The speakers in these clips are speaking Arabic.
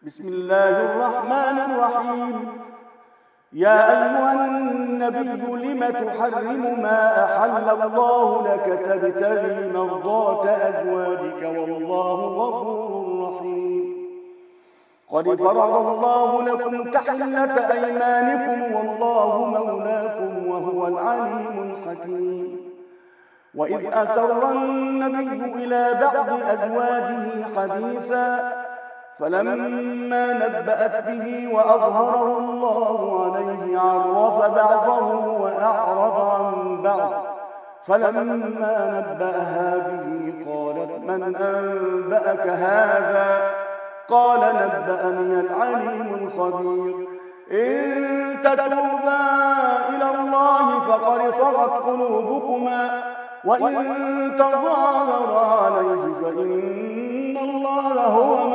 بسم الله الرحمن الرحيم. يا أيها النبي لم تحرم ما أحل الله لك تبتغي مرضات أزواجك والله غفور رحيم. قد فرض الله لكم تحلة أيمانكم والله مولاكم وهو العليم الحكيم. وإذ أسر النبي إلى بعض أزواجه حديثا فلما نبأت به وأظهره الله عليه عرف بعضه وأعرض عن بعض فلما نبأها به قالت من أنبأك هذا؟ قال نبأني العليم الخبير. إن تتوبا إلى الله فقد صغت قلوبكما وإن تظاهرا عليه فإن الله هو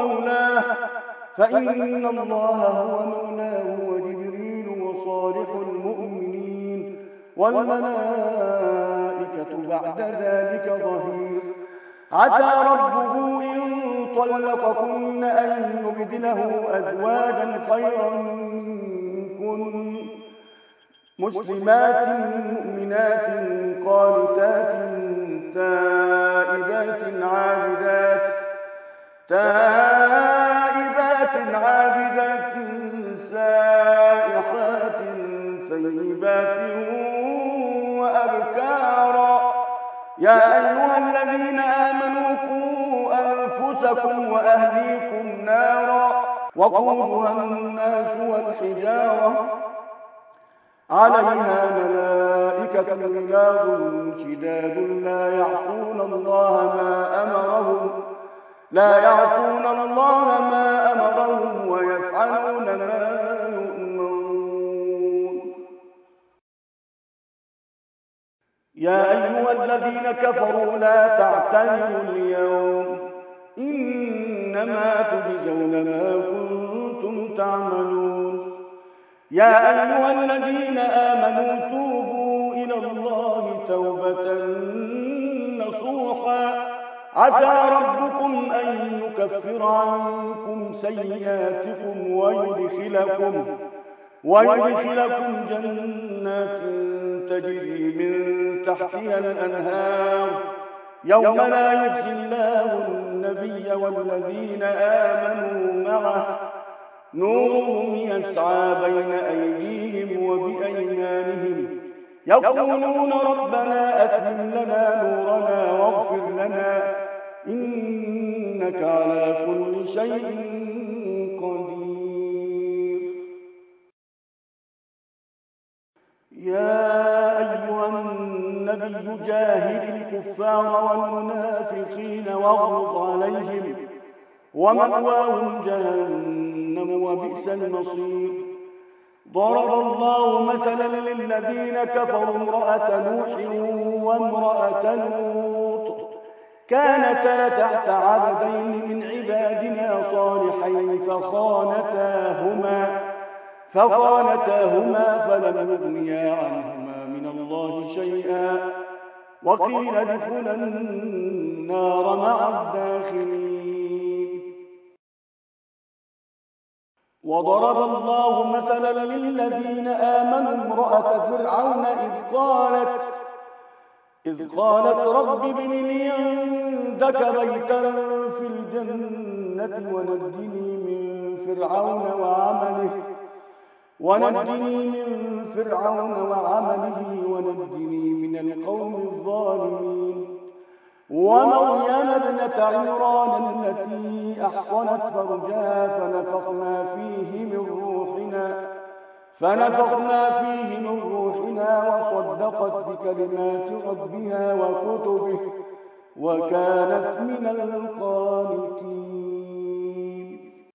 مولاه وجبريل وصالح المؤمنين والملائكة بعد ذلك ظهير. عسى ربه إن طلقكن أن يبدله أزواجا خيرا منكن مسلمات مؤمنات قانتات تائبات عابدات سائحات ثيبات وأبكارا. يا أيها الذين آمنوا قوا أنفسكم وأهليكم نارا وقودها الناس والحجارة عليها ملائكة غلاظ شداد لا يعصون الله ما أمرهم ويفعلون ما يؤمرون. يا أيها الذين كفروا لا تعتذروا اليوم إنما تجزون ما كنتم تعملون. يا أيها الذين آمنوا توبوا إلى الله توبة نصوحا عسى ربكم أن يكفر عنكم سيئاتكم ويدخلكم جنات تجري من تحتها الأنهار يوم لا يخزي الله النبي والذين آمنوا معه نورهم يسعى بين أيديهم وبأيمانهم يقولون ربنا أتمم لنا نورنا واغفر لنا إنك على كل شيء قدير. يا أيها النبي جاهد الكفار والمنافقين واغلظ عليهم ومأواهم جهنم وبئس المصير. ضرب الله مثلا للذين كفروا امرأة نوح وامرأة لوط كانتا تحت عبدين من عبادنا صالحين فخانتاهما فلم يغنيا عنهما من الله شيئا وقيل ادخلا النار مع الداخلين. وضرب الله مثلا للذين آمنوا امرأة فرعون إذ قالت رب ابن لي عندك بيتا في الجنة ونجني من فرعون وعمله ونجني من القوم الظالمين. ومريم ابنة عمران التي أحصنت فرجها فنفخنا فيه من روحنا وصدقت بكلمات ربها وكتبه وكانت من القانتين.